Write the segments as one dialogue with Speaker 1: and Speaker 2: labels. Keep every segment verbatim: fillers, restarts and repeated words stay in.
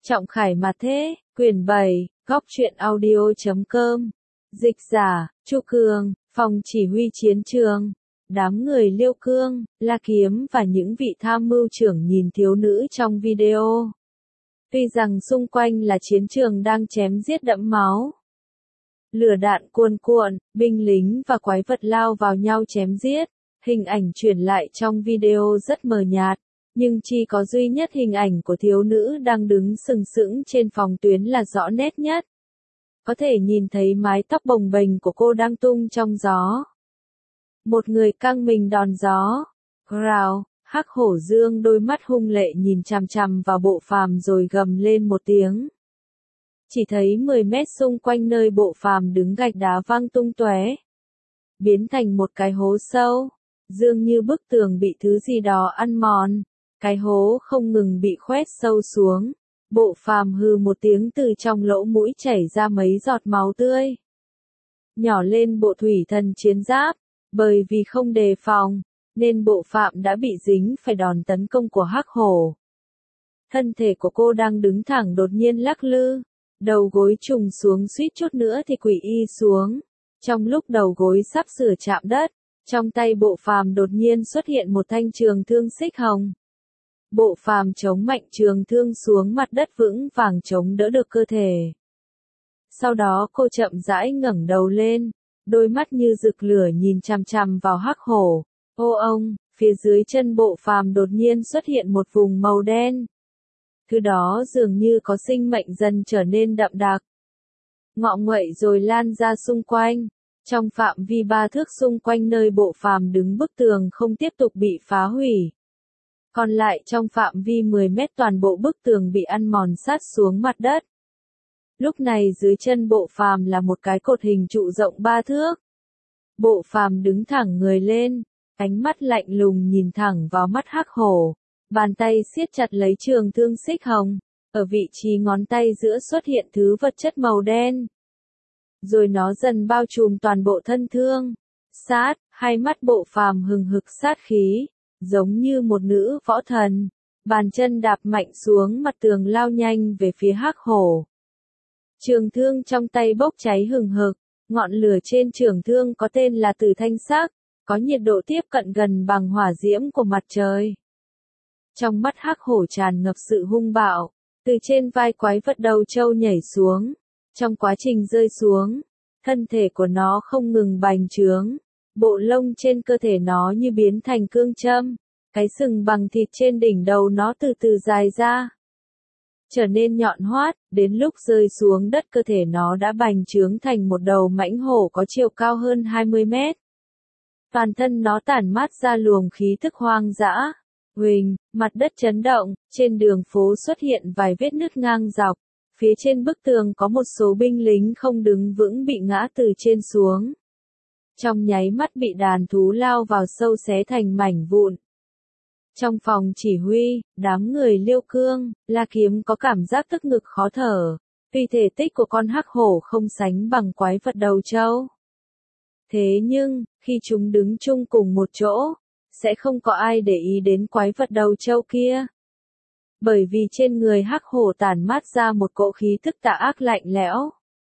Speaker 1: Trọng Khải mà thế, quyển bảy, góc truyện audio chấm com. Dịch giả, Chu Cường, phòng chỉ huy chiến trường. Đám người Liêu Cương, La Kiếm và những vị tham mưu trưởng nhìn thiếu nữ trong video. Tuy rằng xung quanh là chiến trường đang chém giết đẫm máu. Lửa đạn cuồn cuộn, binh lính và quái vật lao vào nhau chém giết. Hình ảnh truyền lại trong video rất mờ nhạt, nhưng chỉ có duy nhất hình ảnh của thiếu nữ đang đứng sừng sững trên phòng tuyến là rõ nét nhất. Có thể nhìn thấy mái tóc bồng bềnh của cô đang tung trong gió. Một người căng mình đòn gió. Growl, Hắc Hổ dương đôi mắt hung lệ nhìn chằm chằm vào Bộ Phàm rồi gầm lên một tiếng. Chỉ thấy mười mét xung quanh nơi Bộ Phàm đứng gạch đá văng tung tóe, biến thành một cái hố sâu, dường như bức tường bị thứ gì đó ăn mòn. Cái hố không ngừng bị khoét sâu xuống. Bộ Phàm hừ một tiếng, từ trong lỗ mũi chảy ra mấy giọt máu tươi. Nhỏ lên bộ thủy thần chiến giáp, bởi vì không đề phòng, nên Bộ Phàm đã bị dính phải đòn tấn công của Hắc Hổ. Thân thể của cô đang đứng thẳng đột nhiên lắc lư, đầu gối trùng xuống suýt chút nữa thì quỵ y xuống. Trong lúc đầu gối sắp sửa chạm đất, trong tay Bộ Phàm đột nhiên xuất hiện một thanh trường thương xích hồng. Bộ Phàm chống mạnh trường thương xuống mặt đất vững vàng chống đỡ được cơ thể. Sau đó cô chậm rãi ngẩng đầu lên, đôi mắt như rực lửa nhìn chằm chằm vào Hắc Hổ. Ô ông, phía dưới chân Bộ Phàm đột nhiên xuất hiện một vùng màu đen. Thứ đó dường như có sinh mệnh dần trở nên đậm đặc. Ngọ nguậy rồi lan ra xung quanh. Trong phạm vi ba thước xung quanh nơi Bộ Phàm đứng, bức tường không tiếp tục bị phá hủy. Còn lại trong phạm vi mười mét toàn bộ bức tường bị ăn mòn sát xuống mặt đất. Lúc này dưới chân Bộ Phàm là một cái cột hình trụ rộng ba thước. Bộ Phàm đứng thẳng người lên, ánh mắt lạnh lùng nhìn thẳng vào mắt Hắc Hổ, bàn tay siết chặt lấy trường thương xích hồng, ở vị trí ngón tay giữa xuất hiện thứ vật chất màu đen. Rồi nó dần bao trùm toàn bộ thân thương. Sát, hai mắt Bộ Phàm hừng hực sát khí, giống như một nữ võ thần, bàn chân đạp mạnh xuống mặt tường lao nhanh về phía Hắc Hổ. Trường thương trong tay bốc cháy hừng hực, ngọn lửa trên trường thương có tên là Tử Thanh Sắc, có nhiệt độ tiếp cận gần bằng hỏa diễm của mặt trời. Trong mắt Hắc Hổ tràn ngập sự hung bạo, từ trên vai quái vật đầu trâu nhảy xuống. Trong quá trình rơi xuống, thân thể của nó không ngừng bành trướng. Bộ lông trên cơ thể nó như biến thành cương châm, cái sừng bằng thịt trên đỉnh đầu nó từ từ dài ra, trở nên nhọn hoắt, đến lúc rơi xuống đất cơ thể nó đã bành trướng thành một đầu mãnh hổ có chiều cao hơn hai mươi mét. Toàn thân nó tản mát ra luồng khí thức hoang dã. Huỳnh, mặt đất chấn động, trên đường phố xuất hiện vài vết nứt ngang dọc, phía trên bức tường có một số binh lính không đứng vững bị ngã từ trên xuống. Trong nháy mắt bị đàn thú lao vào sâu xé thành mảnh vụn. Trong phòng chỉ huy, đám người Liêu Cương, La Kiếm có cảm giác tức ngực khó thở, vì thể tích của con Hắc Hổ không sánh bằng quái vật đầu trâu. Thế nhưng, khi chúng đứng chung cùng một chỗ, sẽ không có ai để ý đến quái vật đầu trâu kia. Bởi vì trên người Hắc Hổ tản mát ra một cỗ khí tức tà ác lạnh lẽo,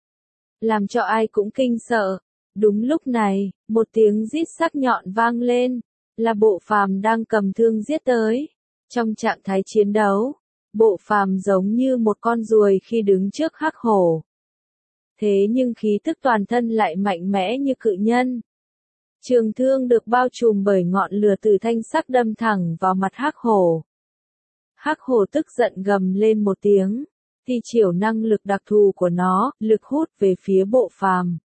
Speaker 1: làm cho ai cũng kinh sợ. Đúng lúc này, một tiếng rít sắc nhọn vang lên, là Bộ Phàm đang cầm thương giết tới. Trong trạng thái chiến đấu, Bộ Phàm giống như một con ruồi khi đứng trước Hắc Hổ. Thế nhưng khí tức toàn thân lại mạnh mẽ như cự nhân. Trường thương được bao trùm bởi ngọn lửa Tử Thanh Sắc đâm thẳng vào mặt Hắc Hổ. Hắc Hổ tức giận gầm lên một tiếng, thì chiều năng lực đặc thù của nó, lực hút về phía Bộ Phàm.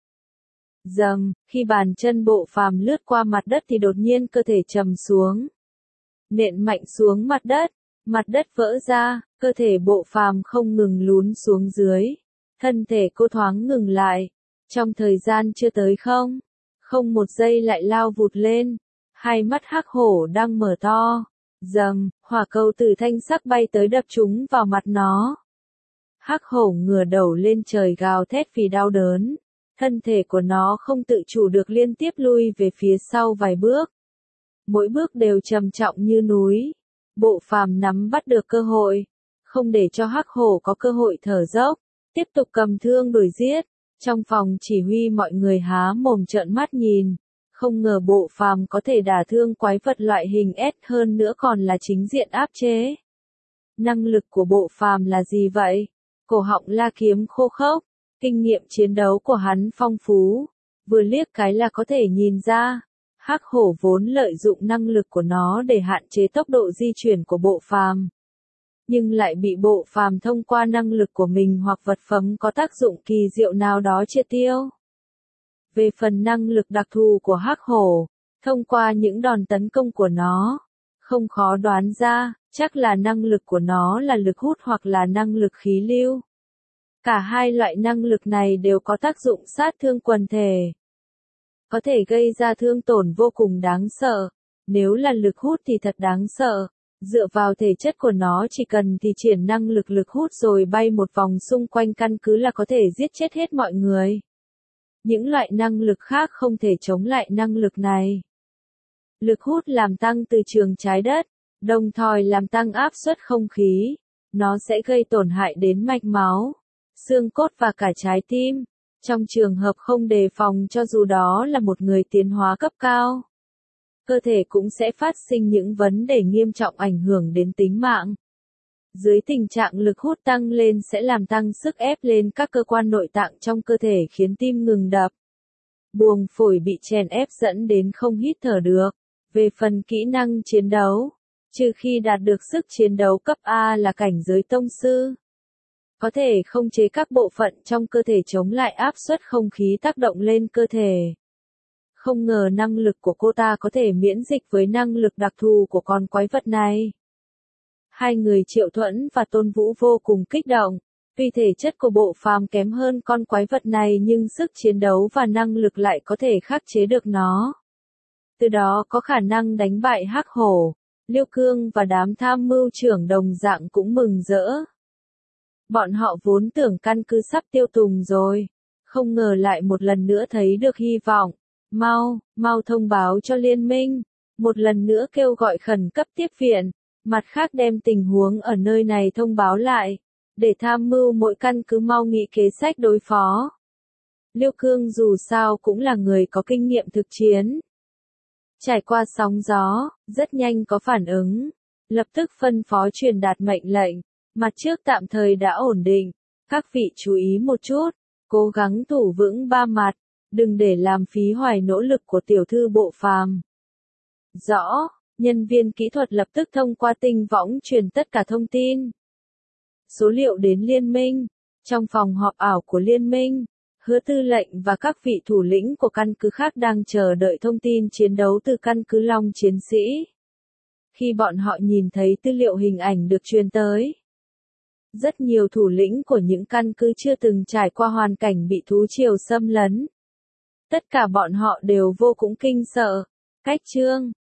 Speaker 1: Dầm, khi bàn chân Bộ Phàm lướt qua mặt đất thì đột nhiên cơ thể trầm xuống. Nện mạnh xuống mặt đất, mặt đất vỡ ra, cơ thể Bộ Phàm không ngừng lún xuống dưới. Thân thể cô thoáng ngừng lại, trong thời gian chưa tới không, không một giây lại lao vụt lên. Hai mắt Hắc Hổ đang mở to. Dầm, hỏa cầu Tử Thanh Sắc bay tới đập trúng vào mặt nó. Hắc Hổ ngửa đầu lên trời gào thét vì đau đớn. Thân thể của nó không tự chủ được liên tiếp lui về phía sau vài bước. Mỗi bước đều trầm trọng như núi. Bộ Phàm nắm bắt được cơ hội, không để cho Hắc Hổ có cơ hội thở dốc, tiếp tục cầm thương đuổi giết. Trong phòng chỉ huy mọi người há mồm trợn mắt nhìn, không ngờ Bộ Phàm có thể đả thương quái vật loại hình S hơn nữa còn là chính diện áp chế. Năng lực của Bộ Phàm là gì vậy? Cổ họng La Kiếm khô khốc, kinh nghiệm chiến đấu của hắn phong phú, vừa liếc cái là có thể nhìn ra. Hắc Hổ vốn lợi dụng năng lực của nó để hạn chế tốc độ di chuyển của Bộ Phàm, nhưng lại bị Bộ Phàm thông qua năng lực của mình hoặc vật phẩm có tác dụng kỳ diệu nào đó triệt tiêu. Về phần năng lực đặc thù của Hắc Hổ, thông qua những đòn tấn công của nó, không khó đoán ra, chắc là năng lực của nó là lực hút hoặc là năng lực khí lưu. Cả hai loại năng lực này đều có tác dụng sát thương quần thể, có thể gây ra thương tổn vô cùng đáng sợ. Nếu là lực hút thì thật đáng sợ. Dựa vào thể chất của nó chỉ cần thì triển năng lực lực hút rồi bay một vòng xung quanh căn cứ là có thể giết chết hết mọi người. Những loại năng lực khác không thể chống lại năng lực này. Lực hút làm tăng từ trường trái đất, đồng thời làm tăng áp suất không khí. Nó sẽ gây tổn hại đến mạch máu, xương cốt và cả trái tim. Trong trường hợp không đề phòng cho dù đó là một người tiến hóa cấp cao, cơ thể cũng sẽ phát sinh những vấn đề nghiêm trọng ảnh hưởng đến tính mạng. Dưới tình trạng lực hút tăng lên sẽ làm tăng sức ép lên các cơ quan nội tạng trong cơ thể khiến tim ngừng đập. Buồng phổi bị chèn ép dẫn đến không hít thở được. Về phần kỹ năng chiến đấu, trừ khi đạt được sức chiến đấu cấp A là cảnh giới tông sư, có thể khống chế các bộ phận trong cơ thể chống lại áp suất không khí tác động lên cơ thể. Không ngờ năng lực của cô ta có thể miễn dịch với năng lực đặc thù của con quái vật này. Hai người Triệu Thuẫn và Tôn Vũ vô cùng kích động. Tuy thể chất của Bộ Phàm kém hơn con quái vật này nhưng sức chiến đấu và năng lực lại có thể khắc chế được nó. Từ đó có khả năng đánh bại Hắc Hổ. Liêu Cương và đám tham mưu trưởng đồng dạng cũng mừng rỡ. Bọn họ vốn tưởng căn cứ sắp tiêu tùng rồi. Không ngờ lại một lần nữa thấy được hy vọng. Mau, mau thông báo cho liên minh. Một lần nữa kêu gọi khẩn cấp tiếp viện. Mặt khác đem tình huống ở nơi này thông báo lại. Để tham mưu mỗi căn cứ mau nghĩ kế sách đối phó. Liêu Cương dù sao cũng là người có kinh nghiệm thực chiến. Trải qua sóng gió, rất nhanh có phản ứng. Lập tức phân phó truyền đạt mệnh lệnh. Mặt trước tạm thời đã ổn định. Các vị chú ý một chút. Cố gắng thủ vững ba mặt. Đừng để làm phí hoài nỗ lực của tiểu thư Bộ Phàm. Rõ, nhân viên kỹ thuật lập tức thông qua tinh võng truyền tất cả thông tin. Số liệu đến liên minh. Trong phòng họp ảo của liên minh, Hứa tư lệnh và các vị thủ lĩnh của căn cứ khác đang chờ đợi thông tin chiến đấu từ căn cứ Long Chiến Sĩ. Khi bọn họ nhìn thấy tư liệu hình ảnh được truyền tới, rất nhiều thủ lĩnh của những căn cứ chưa từng trải qua hoàn cảnh bị thú triều xâm lấn. Tất cả bọn họ đều vô cùng kinh sợ. Cách chương